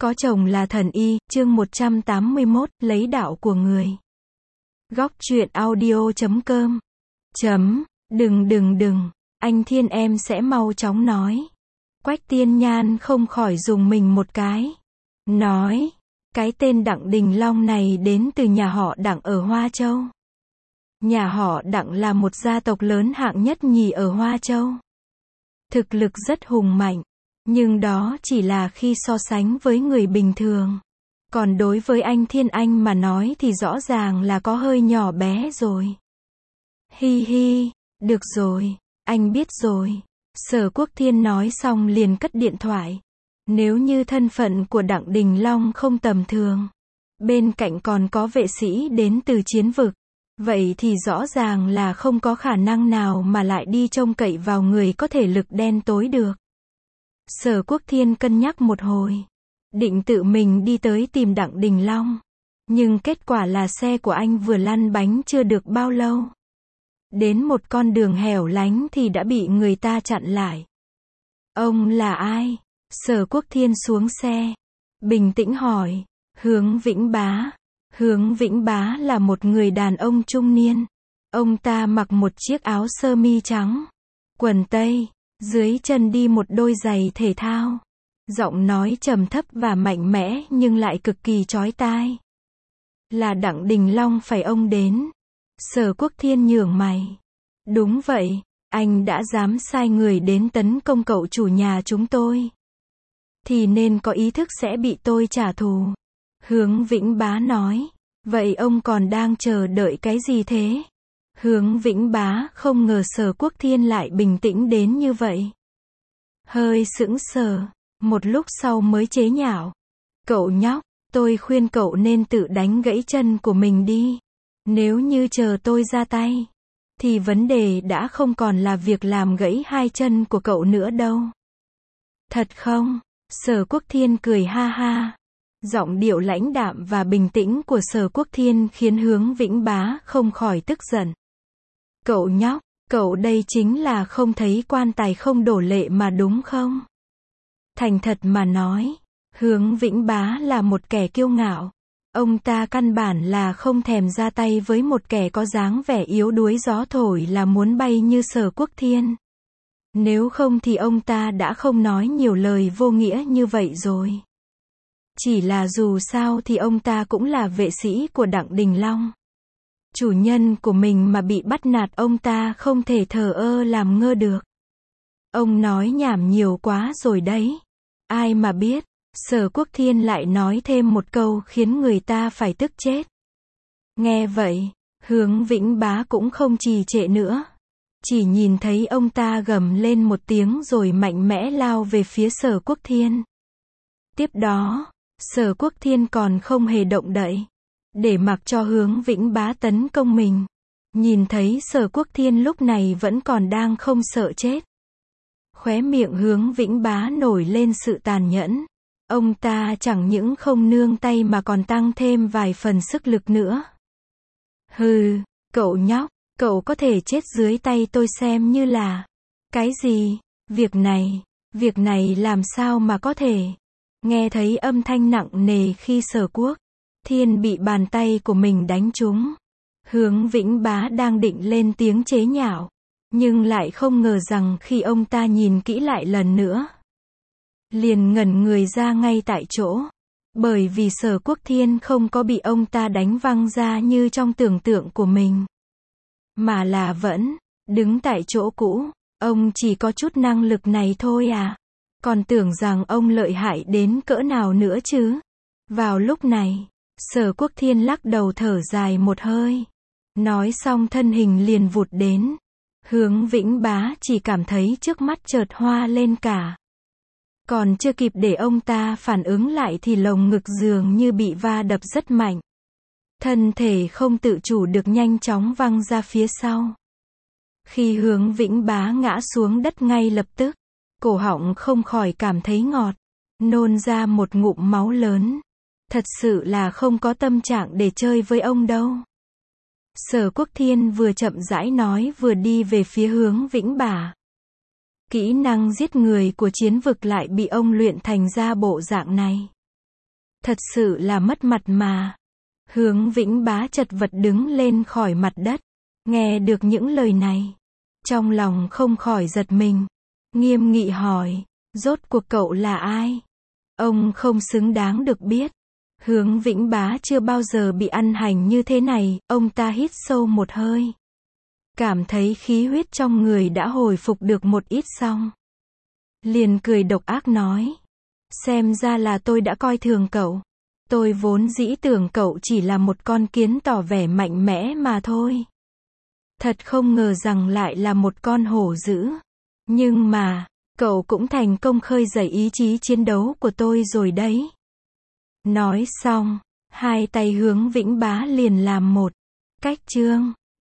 Có chồng là thần y, chương 181, lấy đạo của người. Góc truyện audio.com. Đừng, anh Thiên em sẽ mau chóng nói. Quách Tiên Nhan không khỏi dùng mình một cái. Nói, cái tên Đặng Đình Long này đến từ nhà họ Đặng ở Hoa Châu. Nhà họ Đặng là một gia tộc lớn hạng nhất nhì ở Hoa Châu. Thực lực rất hùng mạnh. Nhưng đó chỉ là khi so sánh với người bình thường. Còn đối với anh Thiên Anh mà nói thì rõ ràng là có hơi nhỏ bé rồi. Hi hi, được rồi, anh biết rồi. Sở Quốc Thiên nói xong liền cất điện thoại. Nếu như thân phận của Đặng Đình Long không tầm thường, bên cạnh còn có vệ sĩ đến từ chiến vực, vậy thì rõ ràng là không có khả năng nào mà lại đi trông cậy vào người có thể lực đen tối được. Sở Quốc Thiên cân nhắc một hồi, định tự mình đi tới tìm Đặng Đình Long. Nhưng kết quả là xe của anh vừa lăn bánh chưa được bao lâu. Đến một con đường hẻo lánh thì đã bị người ta chặn lại. Ông là ai? Sở Quốc Thiên xuống xe, bình tĩnh hỏi. Hướng Vĩnh Bá. Hướng Vĩnh Bá là một người đàn ông trung niên. Ông ta mặc một chiếc áo sơ mi trắng, quần tây. Dưới chân đi một đôi giày thể thao. Giọng nói trầm thấp và mạnh mẽ nhưng lại cực kỳ chói tai. Là Đặng Đình Long phải ông đến. Sở Quốc Thiên nhướng mày. Đúng vậy, anh đã dám sai người đến tấn công cậu chủ nhà chúng tôi. Thì nên có ý thức sẽ bị tôi trả thù. Hướng Vĩnh Bá nói. Vậy ông còn đang chờ đợi cái gì thế? Hướng Vĩnh Bá không ngờ Sở Quốc Thiên lại bình tĩnh đến như vậy. Hơi sững sờ, một lúc sau mới chế nhạo. Cậu nhóc, tôi khuyên cậu nên tự đánh gãy chân của mình đi. Nếu như chờ tôi ra tay, thì vấn đề đã không còn là việc làm gãy hai chân của cậu nữa đâu. Thật không? Sở Quốc Thiên cười ha ha. Giọng điệu lãnh đạm và bình tĩnh của Sở Quốc Thiên khiến Hướng Vĩnh Bá không khỏi tức giận. Cậu nhóc, cậu đây chính là không thấy quan tài không đổ lệ mà đúng không? Thành thật mà nói, Hướng Vĩnh Bá là một kẻ kiêu ngạo. Ông ta căn bản là không thèm ra tay với một kẻ có dáng vẻ yếu đuối gió thổi là muốn bay như Sở Quốc Thiên. Nếu không thì ông ta đã không nói nhiều lời vô nghĩa như vậy rồi. Chỉ là dù sao thì ông ta cũng là vệ sĩ của Đặng Đình Long. Chủ nhân của mình mà bị bắt nạt ông ta không thể thờ ơ làm ngơ được. Ông nói nhảm nhiều quá rồi đấy. Ai mà biết, Sở Quốc Thiên lại nói thêm một câu khiến người ta phải tức chết. Nghe vậy, Hướng Vĩnh Bá cũng không trì trệ nữa. Chỉ nhìn thấy ông ta gầm lên một tiếng rồi mạnh mẽ lao về phía Sở Quốc Thiên. Tiếp đó, Sở Quốc Thiên còn không hề động đậy, để mặc cho Hướng Vĩnh Bá tấn công mình. Nhìn thấy Sở Quốc Thiên lúc này vẫn còn đang không sợ chết. Khóe miệng Hướng Vĩnh Bá nổi lên sự tàn nhẫn. Ông ta chẳng những không nương tay mà còn tăng thêm vài phần sức lực nữa. Hừ, cậu nhóc, cậu có thể chết dưới tay tôi xem như là. Cái gì? Việc này làm sao mà có thể? Nghe thấy âm thanh nặng nề khi Sở Quốc Thiên bị bàn tay của mình đánh trúng. Hướng Vĩnh Bá đang định lên tiếng chế nhạo, nhưng lại không ngờ rằng khi ông ta nhìn kỹ lại lần nữa, liền ngẩn người ra ngay tại chỗ. Bởi vì Sở Quốc Thiên không có bị ông ta đánh văng ra như trong tưởng tượng của mình, mà là vẫn đứng tại chỗ cũ. Ông chỉ có chút năng lực này thôi à? Còn tưởng rằng ông lợi hại đến cỡ nào nữa chứ? Vào lúc này, Sở Quốc Thiên lắc đầu thở dài một hơi. Nói xong thân hình liền vụt đến. Hướng Vĩnh Bá chỉ cảm thấy trước mắt chợt hoa lên cả. Còn chưa kịp để ông ta phản ứng lại thì lồng ngực dường như bị va đập rất mạnh. Thân thể không tự chủ được nhanh chóng văng ra phía sau. Khi Hướng Vĩnh Bá ngã xuống đất ngay lập tức, cổ họng không khỏi cảm thấy ngọt, nôn ra một ngụm máu lớn. Thật sự là không có tâm trạng để chơi với ông đâu. Sở Quốc Thiên vừa chậm rãi nói vừa đi về phía Hướng Vĩnh Bá. Kỹ năng giết người của chiến vực lại bị ông luyện thành ra bộ dạng này. Thật sự là mất mặt mà. Hướng Vĩnh Bá chật vật đứng lên khỏi mặt đất. Nghe được những lời này. Trong lòng không khỏi giật mình. Nghiêm nghị hỏi. Rốt cuộc cậu là ai? Ông không xứng đáng được biết. Hướng Vĩnh Bá chưa bao giờ bị ăn hành như thế này. Ông ta hít sâu một hơi. Cảm thấy khí huyết trong người đã hồi phục được một ít xong. Liền cười độc ác nói. Xem ra là tôi đã coi thường cậu. Tôi vốn dĩ tưởng cậu chỉ là một con kiến tỏ vẻ mạnh mẽ mà thôi. Thật không ngờ rằng lại là một con hổ dữ. Nhưng mà, cậu cũng thành công khơi dậy ý chí chiến đấu của tôi rồi đấy. Nói xong, hai tay Hướng Vĩnh Bá liền làm một cách chương.